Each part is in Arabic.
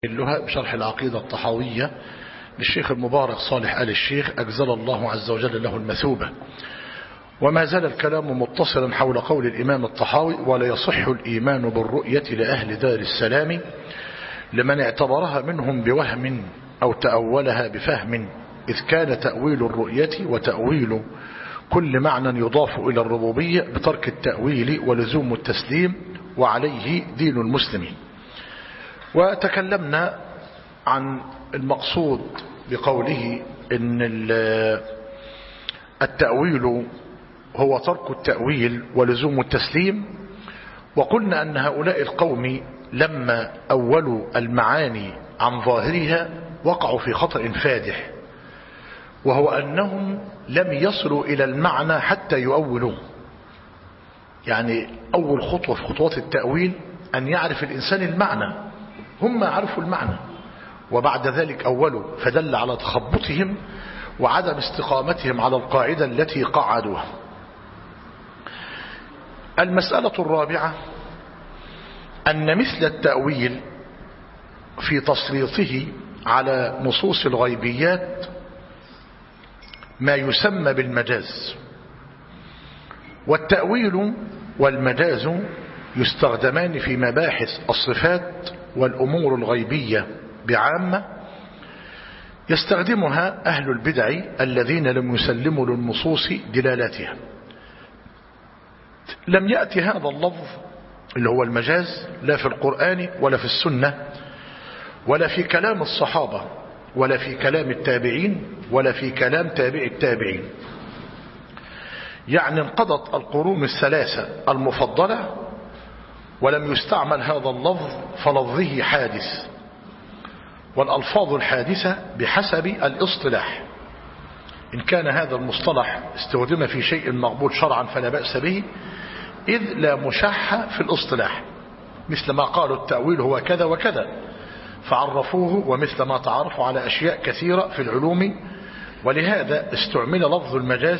اللها بشرح العقيدة الطحاوية للشيخ المبارك صالح آل الشيخ أجزل الله عز وجل له المثوبة. وما زال الكلام متصلا حول قول الإمام الطحاوي: ولا يصح الإيمان بالرؤية لأهل دار السلام لمن اعتبرها منهم بوهم أو تأولها بفهم، إذ كان تأويل الرؤية وتأويل كل معنى يضاف إلى الربوبية بترك التأويل ولزوم التسليم، وعليه دين المسلمين. وتكلمنا عن المقصود بقوله إن التأويل هو ترك التأويل ولزوم التسليم، وقلنا أن هؤلاء القوم لما أولوا المعاني عن ظاهرها وقعوا في خطأ فادح، وهو أنهم لم يصلوا إلى المعنى حتى يؤولوه. يعني أول خطوة في خطوات التأويل أن يعرف الإنسان المعنى. هم عرفوا المعنى وبعد ذلك أولوا، فدل على تخبطهم وعدم استقامتهم على القاعدة التي قعدوها. المسألة الرابعة أن مثل التأويل في تسليطه على نصوص الغيبيات ما يسمى بالمجاز، والتأويل والمجاز يستخدمان في مباحث الصفات والأمور الغيبية بعامة، يستخدمها أهل البدع الذين لم يسلموا للنصوص دلالاتها. لم يأتي هذا اللفظ اللي هو المجاز لا في القرآن ولا في السنة ولا في كلام الصحابة ولا في كلام التابعين ولا في كلام تابع التابعين. يعني انقضت القرون الثلاثة المفضلة ولم يستعمل هذا اللفظ، فلفظه حادث، والألفاظ الحادثة بحسب الاصطلاح. إن كان هذا المصطلح استخدم في شيء مقبول شرعا فلا بأس به، إذ لا مشح في الاصطلاح، مثل ما قالوا التأويل هو كذا وكذا فعرفوه، ومثل ما تعرفوا على أشياء كثيرة في العلوم. ولهذا استعمل لفظ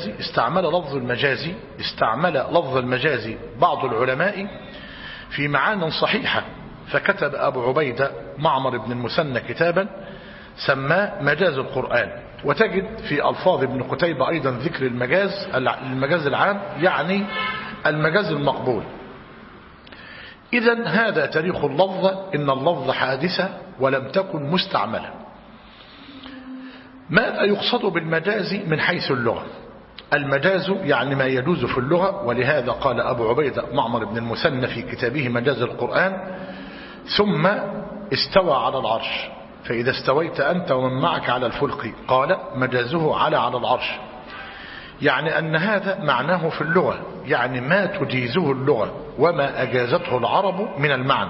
المجازي بعض العلماء في معان صحيحة، فكتب أبو عبيدة معمر بن المثنى كتابا سماه مجاز القرآن، وتجد في ألفاظ ابن قتيبة أيضا ذكر المجاز العام، يعني المجاز المقبول. إذن هذا تاريخ اللفظ، إن اللفظ حادثة ولم تكن مستعملة. ماذا يقصد بالمجاز من حيث اللغة؟ المجاز يعني ما يجوز في اللغة، ولهذا قال أبو عبيدة معمر بن المثنى في كتابه مجاز القرآن: ثم استوى على العرش فإذا استويت أنت ومن معك على الفلك قال مجازه على العرش. يعني أن هذا معناه في اللغة، يعني ما تجيزه اللغة وما أجازته العرب من المعنى.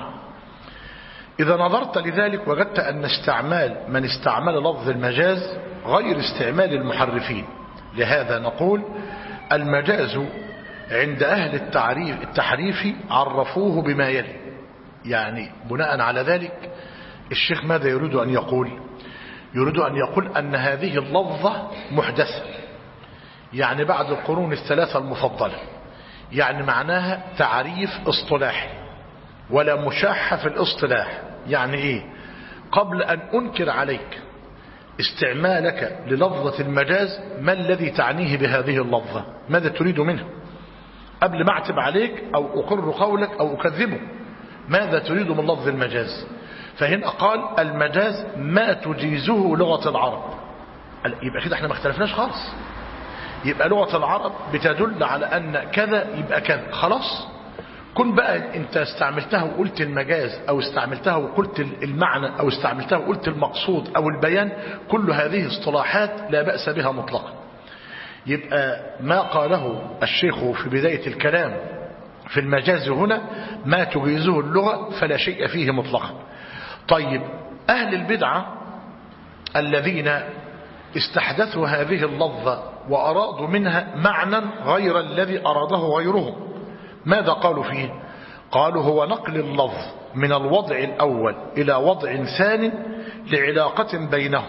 إذا نظرت لذلك وجدت أن من استعمل لفظ المجاز غير استعمال المحرفين. لهذا نقول المجاز عند أهل التحريف عرفوه بما يلي. يعني بناء على ذلك الشيخ ماذا يريد أن يقول؟ يريد أن يقول أن هذه اللفظة محدثة، يعني بعد القرون الثلاثة المفضلة، يعني معناها تعريف اصطلاحي ولا مشاحة في الاصطلاح. يعني ايه؟ قبل أن أنكر عليك استعمالك للفظة المجاز، ما الذي تعنيه بهذه اللفظة؟ ماذا تريد منه؟ قبل ما أعتب عليك أو أقر قولك أو أكذبه، ماذا تريد من لفظ المجاز؟ فهنا قال المجاز ما تجيزه لغة العرب. يبقى كده احنا ما اختلفناش خالص. يبقى لغة العرب بتدل على أن كذا يبقى كذا، خلاص. كن بقى انت استعملتها وقلت المجاز او استعملتها وقلت المعنى او استعملتها وقلت المقصود او البيان، كل هذه اصطلاحات لا بأس بها مطلقا. يبقى ما قاله الشيخ في بداية الكلام في المجاز هنا ما تجيزه اللغة فلا شيء فيه مطلقا. طيب أهل البدعة الذين استحدثوا هذه اللفظة وأرادوا منها معنى غير الذي أراده غيرهم، ماذا قالوا فيه؟ قالوا هو نقل اللفظ من الوضع الأول إلى وضع ثاني لعلاقة بينهم.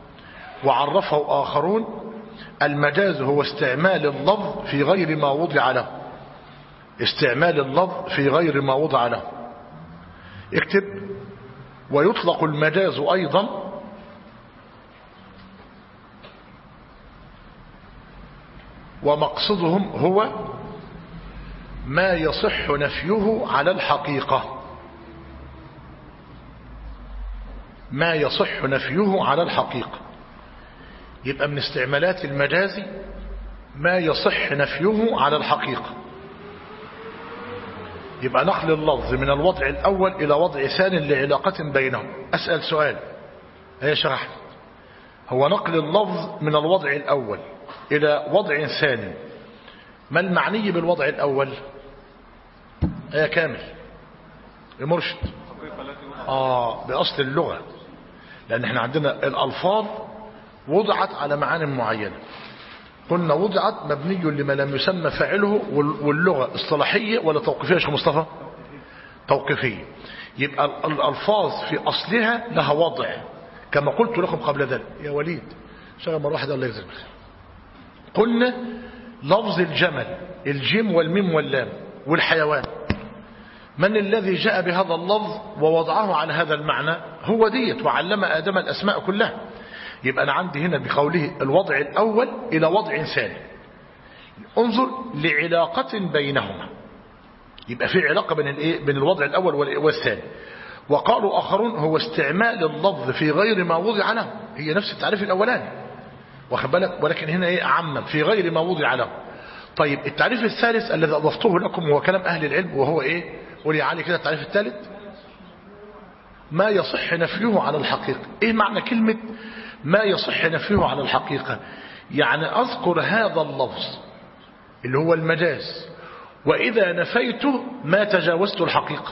وعرفه آخرون المجاز هو استعمال اللفظ في غير ما وضع له. استعمال اللفظ في غير ما وضع له. اكتب ويطلق المجاز أيضا ومقصدهم هو ما يصح نفيه على الحقيقة، ما يصح نفيه على الحقيقة. يبقى من استعمالات المجاز ما يصح نفيه على الحقيقة. يبقى نقل اللفظ من الوضع الأول إلى وضع ثاني لعلاقة بينهم. أسأل سؤال يا شيخ أحمد، هو نقل اللفظ من الوضع الأول إلى وضع ثاني ما المعني بالوضع الأول؟ يا كامل يا مرشد. بأصل اللغة، لأن احنا عندنا الألفاظ وضعت على معاني معينة، قلنا وضعت مبني لما لم يسمى فاعله، واللغة اصطلاحية ولا توقيفية يا شيخ مصطفى؟ توقيفية. يبقى الألفاظ في أصلها لها وضع كما قلت لكم قبل ذلك. يا وليد شغل مرة واحدة الله يجزيك. قلنا لفظ الجمل، الجيم والميم واللام، والحيوان، من الذي جاء بهذا اللفظ ووضعه على هذا المعنى؟ هو ديت، وعلم آدم الأسماء كلها. يبقى أنا عندي هنا بقوله الوضع الأول إلى وضع ثاني، انظر لعلاقة بينهما، يبقى في علاقة بين الوضع الأول والثاني. وقالوا آخرون هو استعمال اللفظ في غير ما وضع له، هي نفس التعريف الأولاني واخد بالك، ولكن هنا عمم في غير ما وضع له. طيب التعريف الثالث الذي أضفته لكم هو كلام أهل العلم، وهو قولي علي كده التعريف الثالث، ما يصح نفيه على الحقيقة. ايه معنى كلمة ما يصح نفيه على الحقيقة؟ يعني أذكر هذا اللفظ اللي هو المجاز، وإذا نفيته ما تجاوزت الحقيقة.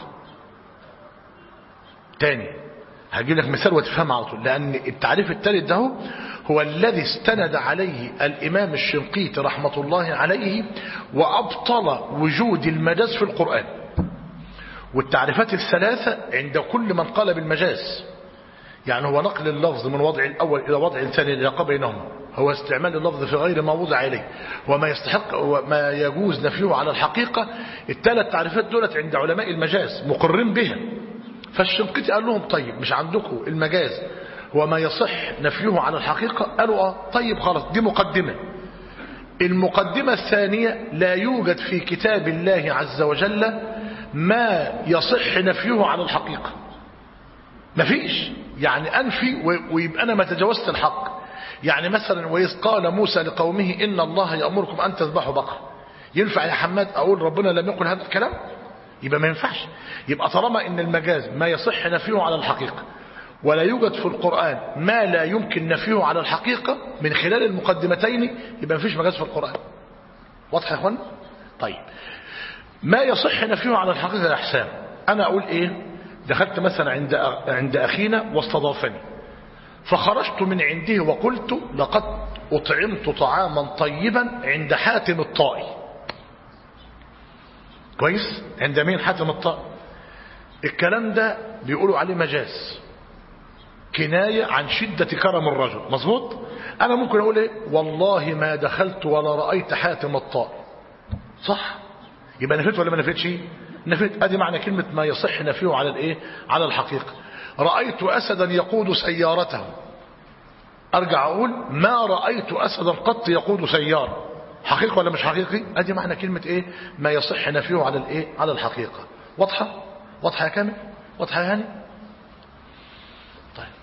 تاني هجيب لك مثال وتفهم على طول، لأن التعريف الثالث ده هو الذي استند عليه الإمام الشنقيطي رحمة الله عليه وأبطل وجود المجاز في القرآن. والتعريفات الثلاثة عند كل من قال بالمجاز، يعني هو نقل اللفظ من وضع الأول إلى وضع ثاني للعلاقة بينهما، هو استعمال اللفظ في غير ما وضع عليه، وما يستحق وما يجوز نفيه على الحقيقة. الثلاث تعريفات دولت عند علماء المجاز مقرين بها. فالشنقيطي قال لهم طيب مش عندكم المجاز هو ما يصح نفيه على الحقيقة؟ قالوا طيب خلاص، دي مقدمة. المقدمة الثانية لا يوجد في كتاب الله عز وجل ما يصح نفيه على الحقيقة، مفيش. يعني أنفي ويبقى أنا ما تجاوزت الحق. يعني مثلا وإذ قال موسى لقومه إن الله يأمركم أن تذبحوا بقرة، ينفع يا حماد أقول ربنا لم يقل هذا الكلام؟ يبقى ما ينفعش. يبقى طالما إن المجاز ما يصح نفيه على الحقيقة، ولا يوجد في القرآن ما لا يمكن نفيه على الحقيقة من خلال المقدمتين، يبقى ما فيش مجاز في القرآن. واضح يا اخوان؟ طيب ما يصح نفيه على الحقيقة يا حسام، أنا أقول دخلت مثلا عند أخينا واستضافني، فخرجت من عنده وقلت لقد أطعمت طعاما طيبا عند حاتم الطائي. كويس؟ عند مين؟ حاتم الطائي. الكلام ده بيقولوا عليه مجاز، كناية عن شدة كرم الرجل، مظبوط؟ أنا ممكن أقول والله ما دخلت ولا رأيت حاتم الطائي، صح؟ يبقى نفيت ولا ما نفيتش؟ نفيت. ادي معنى كلمة ما يصح نفيه على على الحقيقة. رأيت أسدا يقود سيارته، أرجع أقول ما رأيت أسدا قط يقود سيارة، حقيقة ولا مش حقيقي؟ ادي معنى كلمة ما يصح نفيه على الحقيقة. واضحة؟ واضحة يا كامل؟ واضحة يا هاني؟ طيب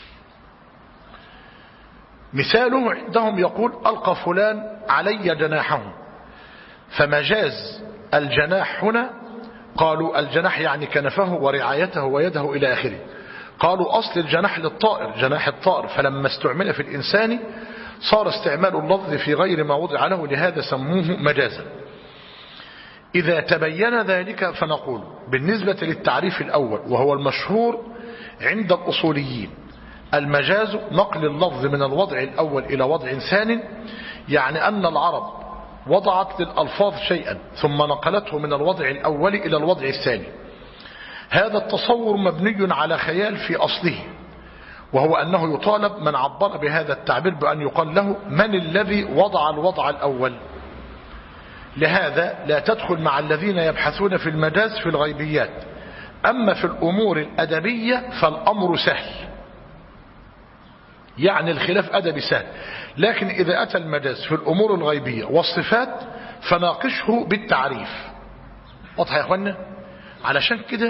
مثاله عندهم يقول ألقى فلان علي جناحه، فمجاز الجناح هنا قالوا الجناح يعني كنفه ورعايته ويده إلى آخره. قالوا أصل الجناح للطائر، جناح الطائر، فلما استعمل في الإنسان صار استعمال اللفظ في غير ما وضع له، لهذا سموه مجازا. إذا تبين ذلك فنقول بالنسبة للتعريف الأول وهو المشهور عند الأصوليين، المجاز نقل اللفظ من الوضع الأول إلى وضع ثاني، يعني أن العرب وضعت للألفاظ شيئا ثم نقلته من الوضع الأول إلى الوضع الثاني. هذا التصور مبني على خيال في أصله، وهو أنه يطالب من عبر بهذا التعبير بأن يقال له من الذي وضع الوضع الأول. لهذا لا تدخل مع الذين يبحثون في المجاز في الغيبيات أما في الأمور الأدبية فالأمر سهل، يعني الخلاف أدبي سهل. لكن إذا أتى المجاز في الأمور الغيبية والصفات فناقشه بالتعريف. واضح يا أخوانا؟ علشان كده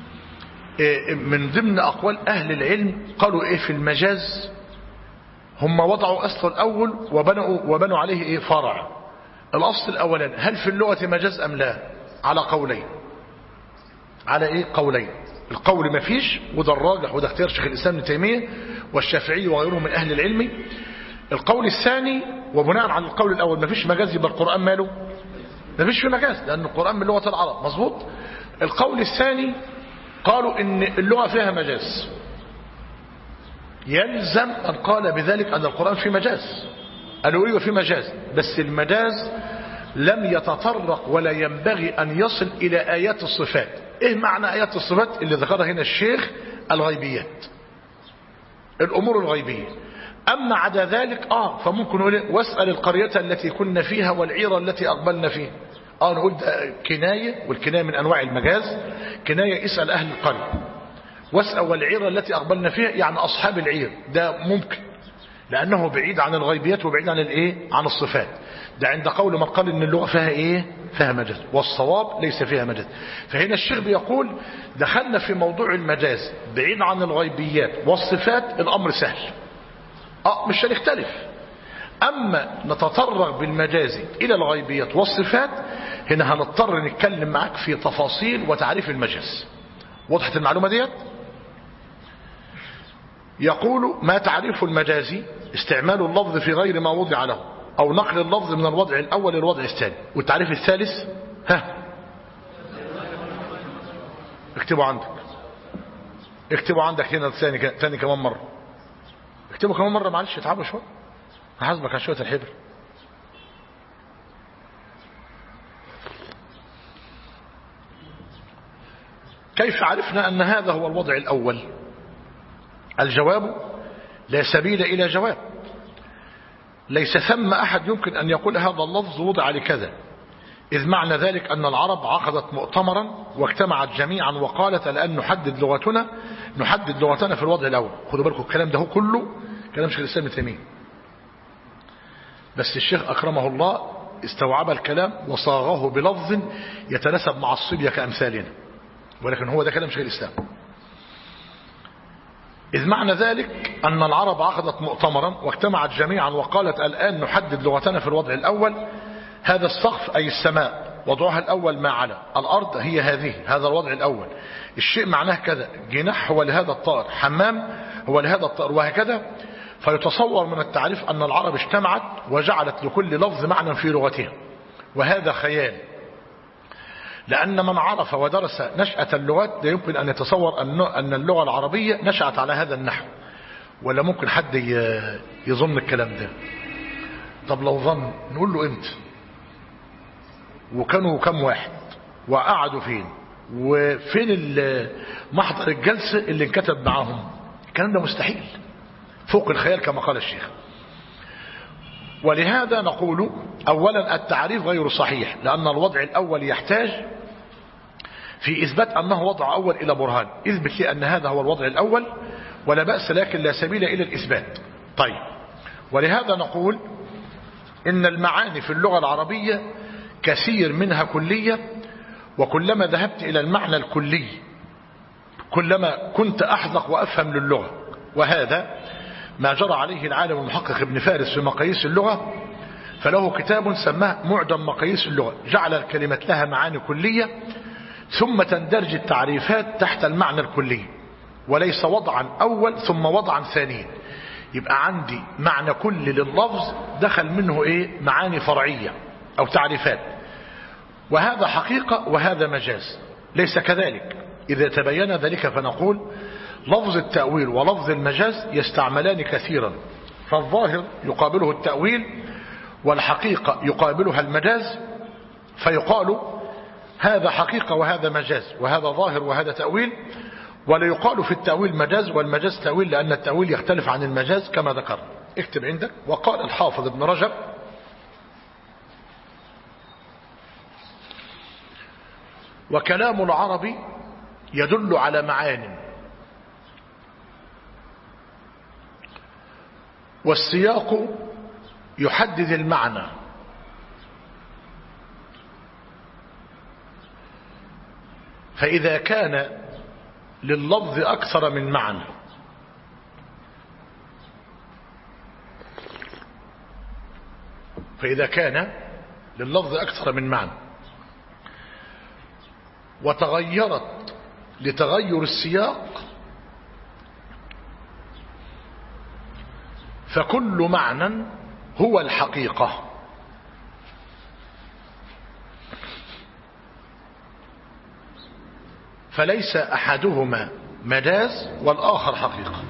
من ضمن أقوال أهل العلم قالوا إيه في المجاز، هم وضعوا أصل الأول وبنوا عليه إيه فرع. الأصل الأولاني هل في اللغة مجاز أم لا؟ على قولين، على إيه قولين. القول ما فيش، وده الراجح وده اختيار شيخ الإسلام ابن تيمية والشافعي وغيرهم من أهل العلم. القول الثاني وبناء على القول الأول ما فيش مجاز، يبقى القرآن ماله؟ ما فيش في مجاز، لأن القرآن من لغة العرب. مظبوط. القول الثاني قالوا إن اللغة فيها مجاز، يلزم أن قال بذلك أن القرآن فيه مجاز. قالوا ايوه فيه مجاز، بس المجاز لم يتطرق ولا ينبغي أن يصل إلى آيات الصفات. إيه معنى آيات الصفات اللي ذكرها هنا الشيخ؟ الغيبيات، الأمور الغيبية. أما عدا ذلك فممكن نقول واسأل القرية التي كنا فيها والعيرة التي أقبلنا فيها. نقول كناية، والكناية من أنواع المجاز. كناية اسأل أهل القرية، واسأل والعيرة التي أقبلنا فيها يعني أصحاب العير. ده ممكن لأنه بعيد عن الغيبيات وبعيد عن الإيه؟ عن الصفات. ده عند قول من قال إن اللغة فيها إيه؟ فيها مجاز، والصواب ليس فيها مجاز. فهنا الشيخ بيقول دخلنا في موضوع المجاز بعيد عن الغيبيات والصفات، الأمر سهل، مش هنختلف. أما نتطرق بالمجاز إلى الغيبيات والصفات، هنا هنضطر نتكلم معك في تفاصيل وتعريف المجاز. وضحت المعلومة ديت؟ يقول ما تعريف المجاز؟ استعمال اللفظ في غير ما وضع له، أو نقل اللفظ من الوضع الأول للوضع الثاني. والتعريف الثالث اكتبوا عندك، اكتبوا عندك هنا ثاني كمان مرة، اكتبوا كمان مرة، معلش اتعبوا شوية، هحاسبك على شوية الحبر. كيف عرفنا أن هذا هو الوضع الأول؟ الجواب لا سبيل إلى جواب. ليس ثم أحد يمكن أن يقول هذا اللفظ وضع لكذا، إذ معنى ذلك أن العرب عقدت مؤتمرا واجتمعت جميعا وقالت الآن نحدد لغتنا في الوضع الأول. خدوا بالكم الكلام ده كله كلام شيخ الإسلام ابن تيمية، بس الشيخ أكرمه الله استوعب الكلام وصاغه بلفظ يتناسب مع الصبية كأمثالنا، ولكن هو ده كلام شيخ الإسلام. إذ معنى ذلك أن العرب عقدت مؤتمرا واجتمعت جميعا وقالت الآن نحدد لغتنا في الوضع الأول. هذا السقف أي السماء وضعها الأول ما على الأرض هي هذا الوضع الأول. الشيء معناه كذا، جناح هو لهذا الطائر، حمام هو لهذا الطائر، وهكذا. فيتصور من التعريف أن العرب اجتمعت وجعلت لكل لفظ معنى في لغتها، وهذا خيال، لأن من عرف ودرس نشأة اللغات لا يمكن أن يتصور أن اللغة العربية نشأت على هذا النحو، ولا ممكن حد يظن الكلام ده. طب لو ظن نقول له امتى، وكانوا كم واحد، وقعدوا فين، وفين محضر الجلسة اللي انكتب معاهم؟ الكلام ده مستحيل، فوق الخيال كما قال الشيخ. ولهذا نقول أولا التعريف غير صحيح، لأن الوضع الأول يحتاج في إثبات أنه وضع أول إلى برهان. اثبت لي أن هذا هو الوضع الأول ولا بأس، لكن لا سبيل إلى الإثبات. طيب، ولهذا نقول إن المعاني في اللغة العربية كثير منها كلية، وكلما ذهبت إلى المعنى الكلي كلما كنت أحذق وأفهم للغة. وهذا ما جرى عليه العالم المحقق ابن فارس في مقاييس اللغة، فله كتاب سماه معجم مقاييس اللغة، جعل الكلمة لها معاني كلية ثم تندرج التعريفات تحت المعنى الكلي، وليس وضعا أول ثم وضعا ثاني. يبقى عندي معنى كل لللفظ دخل منه معاني فرعية أو تعريفات، وهذا حقيقة وهذا مجاز. ليس كذلك. إذا تبين ذلك فنقول لفظ التأويل ولفظ المجاز يستعملان كثيرا، فالظاهر يقابله التأويل والحقيقة يقابلها المجاز، فيقال هذا حقيقة وهذا مجاز، وهذا ظاهر وهذا تأويل. ولا يقال في التأويل مجاز والمجاز تأويل، لأن التأويل يختلف عن المجاز كما ذكر. اكتب عندك. وقال الحافظ ابن رجب: وكلام العرب يدل على معان، والسياق يحدد المعنى. فإذا كان لللفظ أكثر من معنى وتغيرت لتغير السياق، فكل معنى هو الحقيقة. فليس أحدهما مجاز والآخر حقيقة.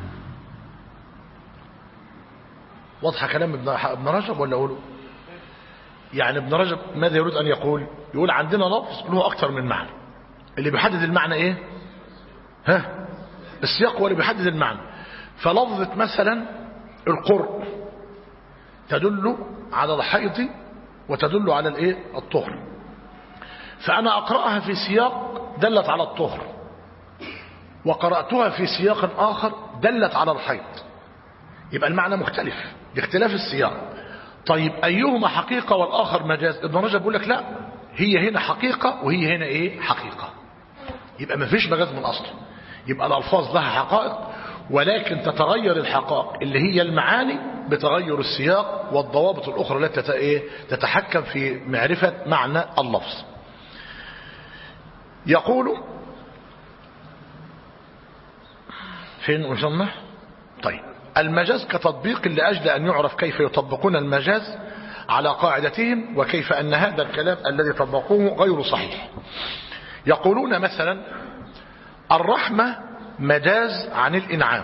واضح كلام ابن رجب ولا أقوله؟ يعني ابن رجب ماذا يريد أن يقول؟ يقول عندنا لفظ له أكثر من معنى، اللي بيحدد المعنى إيه؟ السياق هو اللي بيحدد المعنى. فلفظة مثلا القرء تدل على الحيض وتدل على الايه؟ الطهر. فأنا أقرأها في سياق دلت على الطهر، وقرأتها في سياق آخر دلت على الحيض، يبقى المعنى مختلف باختلاف السياق. طيب أيهما حقيقة والآخر مجاز؟ ابن رجب بيقول لك لا، هي هنا حقيقة وهي هنا ايه؟ حقيقة. يبقى ما فيش مجاز من أصله، يبقى الألفاظ لها حقائق، ولكن تتغير الحقائق اللي هي المعاني بتغير السياق والضوابط الأخرى التي تتحكم في معرفة معنى اللفظ. يقول فين وصلنا؟ طيب المجاز كتطبيق لأجل أن يعرف كيف يطبقون المجاز على قاعدتهم، وكيف أن هذا الكلام الذي طبقوه غير صحيح. يقولون مثلا الرحمة مجاز عن الإنعام،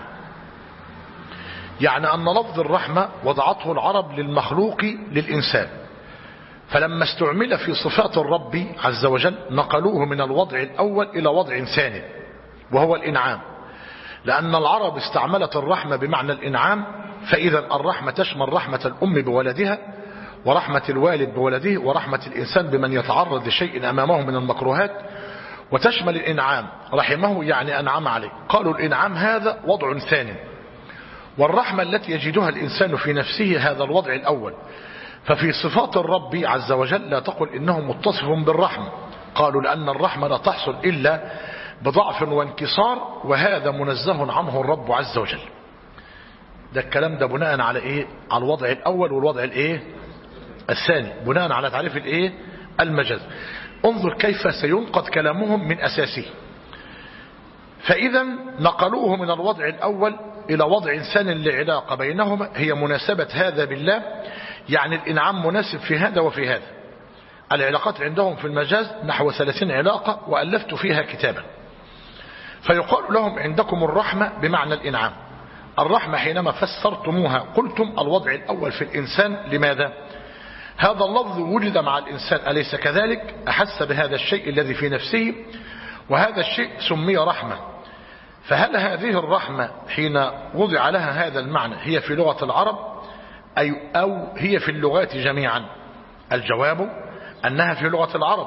يعني أن لفظ الرحمة وضعته العرب للمخلوق للإنسان، فلما استعمل في صفات الرب عز وجل نقلوه من الوضع الأول إلى وضع ثاني وهو الإنعام، لأن العرب استعملت الرحمة بمعنى الإنعام. فإذا الرحمة تشمل رحمة الأم بولدها، ورحمة الوالد بولده، ورحمة الإنسان بمن يتعرض لشيء أمامه من المكروهات، وتشمل الإنعام رحمه يعني أنعم عليه. قالوا الإنعام هذا وضع ثاني، والرحمة التي يجدها الإنسان في نفسه هذا الوضع الأول. ففي صفات الرب عز وجل لا تقل إنه متصف بالرحمة، قالوا لأن الرحمة لا تحصل إلا بضعف وانكسار، وهذا منزه عنه الرب عز وجل. ده الكلام ده بناء على إيه؟ على الوضع الأول والوضع الإيه؟ الثاني، بناء على تعريف الإيه؟ المجاز. انظر كيف سينقض كلامهم من أساسه. فإذا نقلوه من الوضع الأول إلى وضع ثاني لعلاقة بينهما هي مناسبة هذا بالله، يعني الإنعام مناسب في هذا وفي هذا. العلاقات عندهم في المجاز نحو 30 علاقة، وألفت فيها كتابا. فيقال لهم عندكم الرحمة بمعنى الإنعام. الرحمة حينما فسرتموها قلتم الوضع الأول في الإنسان. لماذا؟ هذا اللفظ وجد مع الإنسان، أليس كذلك؟ أحس بهذا الشيء الذي في نفسه، وهذا الشيء سمي رحمة. فهل هذه الرحمة حين وضع لها هذا المعنى هي في لغة العرب أو هي في اللغات جميعا؟ الجواب أنها في لغة العرب،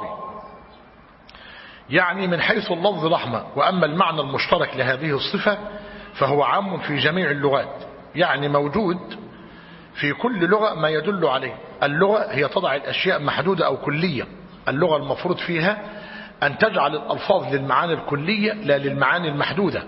يعني من حيث اللفظ رحمة. وأما المعنى المشترك لهذه الصفة فهو عام في جميع اللغات، يعني موجود في كل لغة ما يدل عليه. اللغة هي تضع الأشياء محدودة أو كلية. اللغة المفروض فيها أن تجعل الألفاظ للمعاني الكلية لا للمعاني المحدودة.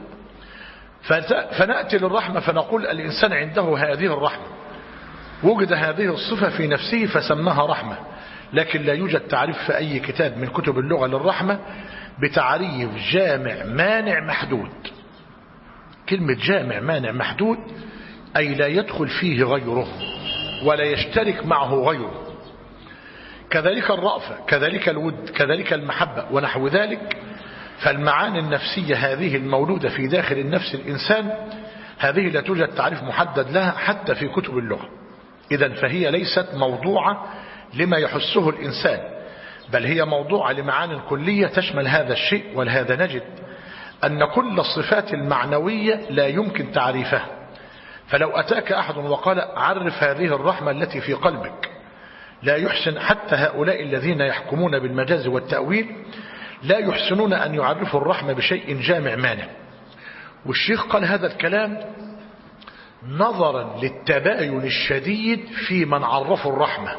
فنأتي للرحمة فنقول الإنسان عنده هذه الرحمة، وجد هذه الصفة في نفسه فسماها رحمة، لكن لا يوجد تعريف في أي كتاب من كتب اللغة للرحمة بتعريف جامع مانع محدود. كلمة جامع مانع محدود أي لا يدخل فيه غيره ولا يشترك معه غيره. كذلك الرأفة، كذلك الود، كذلك المحبة ونحو ذلك. فالمعاني النفسية هذه المولودة في داخل النفس الإنسان هذه لا توجد تعريف محدد لها حتى في كتب اللغة. إذن فهي ليست موضوعة لما يحسه الإنسان، بل هي موضوعة لمعاني كلية تشمل هذا الشيء. ولهذا نجد أن كل الصفات المعنوية لا يمكن تعريفها. فلو أتاك أحد وقال عرف هذه الرحمة التي في قلبك، لا يحسن حتى هؤلاء الذين يحكمون بالمجاز والتأويل لا يحسنون أن يعرفوا الرحمة بشيء جامع مانع. والشيخ قال هذا الكلام نظرا للتباين الشديد في من عرفوا الرحمة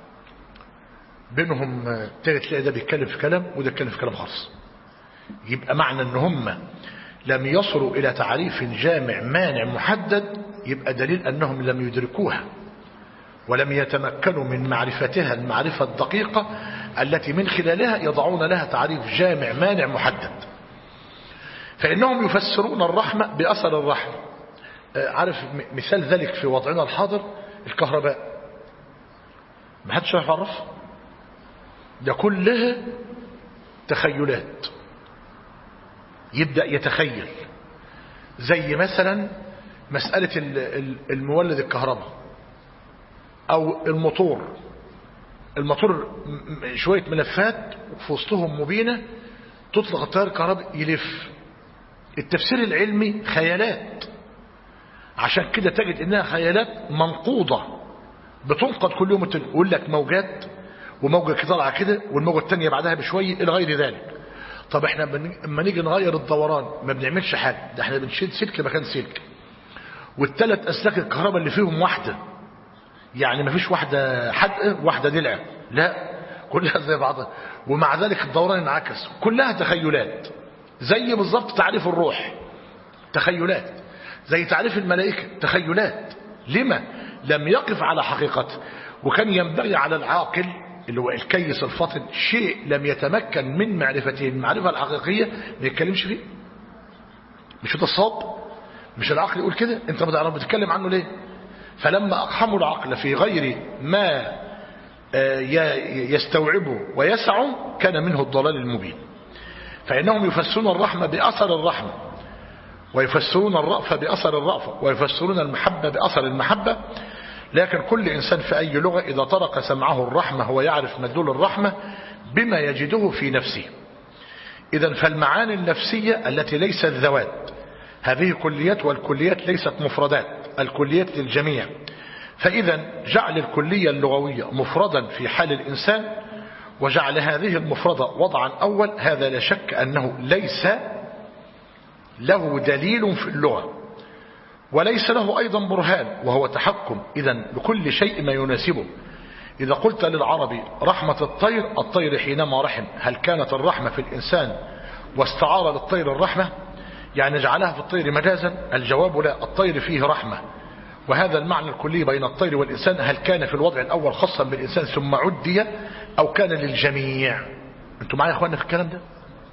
بينهم. تلاقي ده بيتكلم في كلام وده بيتكلم في كلام خاص. يبقى معنى ان هم لم يصلوا الى تعريف جامع مانع محدد، يبقى دليل انهم لم يدركوها ولم يتمكنوا من معرفتها المعرفة الدقيقة التي من خلالها يضعون لها تعريف جامع مانع محدد. فإنهم يفسرون الرحمة بأثر الرحمة. عارف مثال ذلك في وضعنا الحاضر الكهرباء، ما حدش يعرف ده كلها تخيلات. يبدأ يتخيل زي مثلا مسألة المولد الكهرباء أو الموتور شوية ملفات في وسطهم مبينة تطلق التيار الكهربائي يلف. التفسير العلمي خيالات، عشان كده تجد انها خيالات منقوضة بتنقض كل يوم. يقول لك موجات، وموجة طالعة كده والموجة الثانية بعدها بشوية إلى غير ذلك. طب احنا لما نيجي نغير الدوران ما بنعملش حاجة، ده احنا بنشيل سلك مكان سلك، والثلاث أسلاك الكهرباء اللي فيهم واحدة، يعني ما فيش واحدة حدقة واحدة دلعة، لا كلها زي بعضها، ومع ذلك الدوران انعكس. كلها تخيلات. زي بالضبط تعريف الروح تخيلات، زي تعريف الملائكة تخيلات. لما لم يقف على حقيقته؟ وكان ينبغي على العاقل اللي هو الكيس الفاطن شيء لم يتمكن من معرفته المعرفة الحقيقية ما يتكلمش فيه. مش ده الصواب؟ مش العقل يقول كده؟ انت ما بتتكلم عنه ليه؟ فلما أقحموا العقل في غير ما يستوعبه ويسعه كان منه الضلال المبين. فإنهم يفسرون الرحمة بأثر الرحمة، ويفسرون الرأفة بأثر الرأفة، ويفسرون المحبة بأثر المحبة. لكن كل إنسان في أي لغة إذا طرق سمعه الرحمة هو يعرف مدلول الرحمة بما يجده في نفسه. إذن فالمعاني النفسية التي ليست ذوات هذه كليات، والكليات ليست مفردات، الكليات للجميع. فإذا جعل الكلية اللغوية مفردا في حال الإنسان وجعل هذه المفردة وضعا أول، هذا لا شك أنه ليس له دليل في اللغة وليس له أيضا برهان، وهو تحكم إذن بكل شيء ما يناسبه. إذا قلت للعربي رحمة الطير، الطير حينما رحم، هل كانت الرحمة في الإنسان واستعار للطير الرحمة؟ يعني جعلها في الطير مجازا؟ الجواب لا، الطير فيه رحمة. وهذا المعنى الكلي بين الطير والإنسان هل كان في الوضع الأول خاصا بالإنسان ثم عدي أو كان للجميع؟ أنتم معي يا أخوانا في الكلام ده؟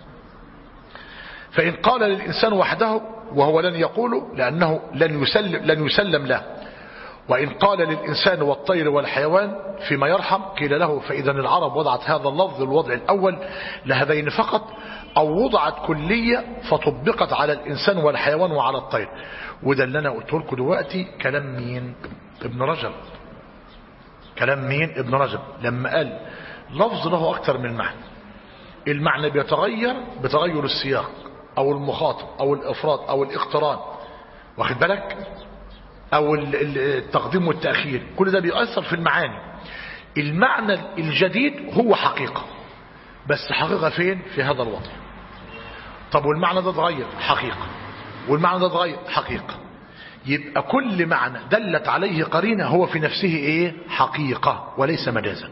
فإن قال للإنسان وحده وهو لن يقوله لأنه لن يسلم له، وإن قال للإنسان والطير والحيوان فيما يرحم قيل له. فإذا العرب وضعت هذا اللفظ الوضع الأول لهذين فقط، أو وضعت كلية فطبقت على الإنسان والحيوان وعلى الطير. وده اللي أنا قلته لكم دلوقتي كلام مين؟ ابن رجب. كلام مين؟ ابن رجب لما قال لفظ له أكثر من معنى، المعنى بيتغير بتغير السياق أو المخاطب أو الإفراد أو الاقتران، واخد بالك، أو التقديم والتأخير، كل ده بيؤثر في المعاني. المعنى الجديد هو حقيقة، بس حقيقة فين؟ في هذا الوضع. طب والمعنى ده اتغير؟ حقيقة. والمعنى ده اتغير؟ حقيقة. يبقى كل معنى دلت عليه قرينة هو في نفسه ايه؟ حقيقة وليس مجازا.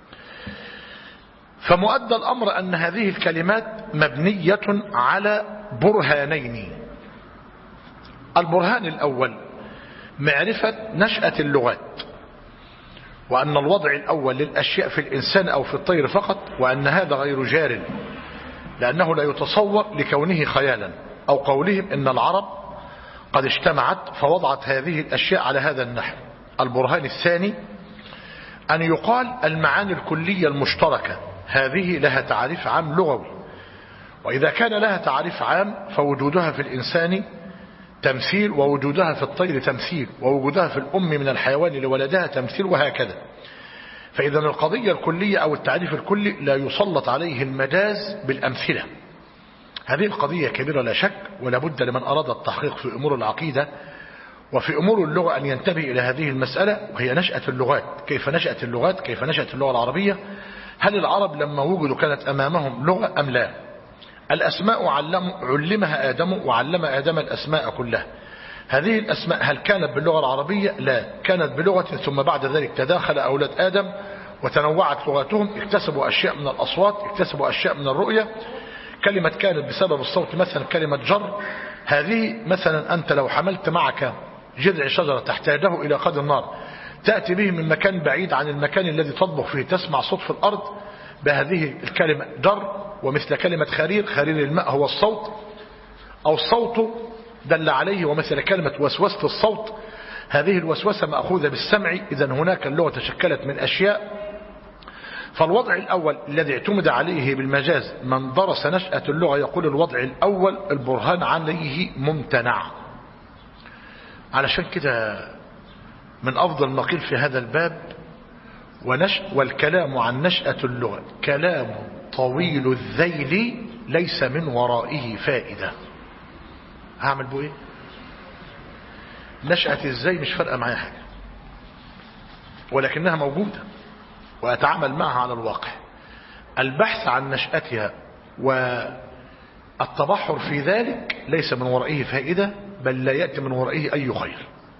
فمؤدى الأمر أن هذه الكلمات مبنية على برهانين. البرهان الأول معرفة نشأة اللغات، وأن الوضع الأول للأشياء في الإنسان أو في الطير فقط، وأن هذا غير جار لأنه لا يتصور لكونه خيالا. أو قولهم إن العرب قد اجتمعت فوضعت هذه الأشياء على هذا النحو. البرهان الثاني أن يقال المعاني الكلية المشتركة هذه لها تعريف عام لغوي، وإذا كان لها تعريف عام فوجودها في الإنسان تمثيل، ووجودها في الطير تمثيل، ووجودها في الأم من الحيوان لولدها تمثيل، وهكذا. فإذا القضية الكلية أو التعريف الكلي لا يسلط عليه المجاز بالأمثلة. هذه القضية كبيرة لا شك، ولا بد لمن أراد التحقيق في أمور العقيدة وفي أمور اللغة أن ينتبه إلى هذه المسألة، وهي نشأة اللغات. كيف نشأت اللغات؟ كيف نشأت اللغة العربية؟ هل العرب لما وجدوا كانت أمامهم لغة أم لا؟ الأسماء علمها آدم وعلم آدم الأسماء كلها. هذه الأسماء هل كانت باللغة العربية؟ لا، كانت بلغة ثم بعد ذلك تداخل أولاد آدم وتنوعت لغاتهم، اكتسبوا أشياء من الأصوات، اكتسبوا أشياء من الرؤية. كلمة كانت بسبب الصوت، مثلا كلمة جر، هذه مثلا أنت لو حملت معك جذع شجرة تحتاجه إلى قدر النار، تأتي به من مكان بعيد عن المكان الذي تطبخ فيه، تسمع صوت في الأرض بهذه الكلمة جر. ومثل كلمة خرير، خرير الماء هو الصوت أو الصوت دل عليه. ومثل كلمة وسوسة الصوت، هذه الوسوسة مأخوذة بالسمع. إذن هناك اللغة تشكلت من أشياء. فالوضع الأول الذي اعتمد عليه بالمجاز من درس نشأة اللغة يقول الوضع الأول البرهان عليه ممتنع. علشان كده من أفضل ما قيل في هذا الباب والكلام عن نشأة اللغة كلام طويل الذيل ليس من ورائه فائدة. هعمل بو ايه؟ نشأة ازاي مش فارقة معايا حاجة، ولكنها موجودة وأتعامل معها على الواقع. البحث عن نشأتها والتبحر في ذلك ليس من ورائه فائدة، بل لا يأتي من ورائه أي خير.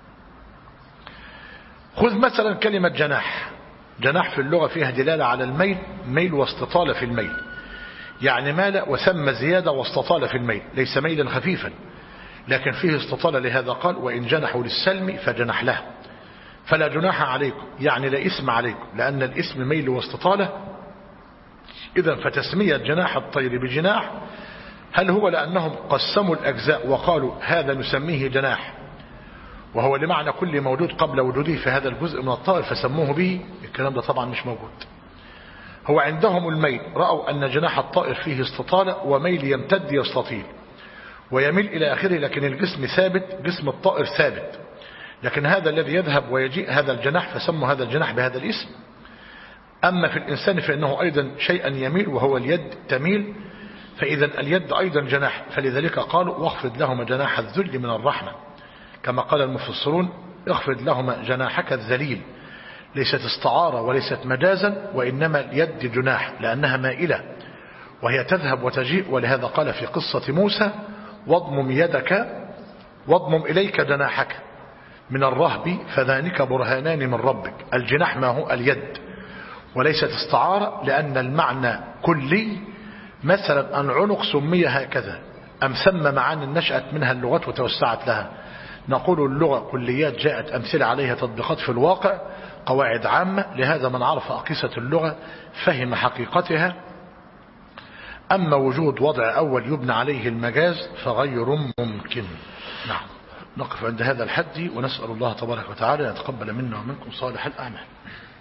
خذ مثلا كلمة جناح. جناح في اللغة فيها دلالة على الميل، ميل واستطالة في الميل، يعني مال وسمى زيادة واستطال في الميل، ليس ميلا خفيفا لكن فيه استطالة. لهذا قال وإن جنحوا للسلم فجنح له، فلا جناح عليكم، يعني لا اسم عليكم، لأن الاسم ميل واستطالة. إذن فتسمية جناح الطير بجناح هل هو لأنهم قسموا الأجزاء وقالوا هذا نسميه جناح وهو لمعنى كل موجود قبل وجوده في هذا الجزء من الطائر فسموه به؟ الكلام ده طبعا مش موجود. هو عندهم الميل، رأوا أن جناح الطائر فيه استطالة وميل يمتد يستطيل ويميل إلى آخره، لكن الجسم ثابت، جسم الطائر ثابت، لكن هذا الذي يذهب ويجيء هذا الجناح فسموا هذا الجناح بهذا الاسم. أما في الإنسان فإنه أيضا شيئا يميل وهو اليد تميل، فإذا اليد أيضا جناح، فلذلك قالوا واخفض لهما جناح الذل من الرحمة، كما قال المفسرون اخفض لهما جناحك الذليل. ليست استعارة وليست مجازا، وإنما اليد جناح لأنها مائلة وهي تذهب وتجيء. ولهذا قال في قصة موسى واضمم يدك واضمم إليك جناحك من الرهب فذلك برهانان من ربك. الجناح ما هو اليد، وليست استعارة لأن المعنى كلي. مثلا العنق سمي هكذا أم ثم معاني نشأت منها اللغات وتوسعت لها؟ نقول اللغة كليات جاءت أمثلة عليها تطبيقات في الواقع، قواعد عامة. لهذا من عرف أقيسة اللغة فهم حقيقتها. أما وجود وضع أول يبنى عليه المجاز فغير ممكن. نعم، نقف عند هذا الحد ونسأل الله تبارك وتعالى أن يتقبل منا ومنكم صالح الأعمال.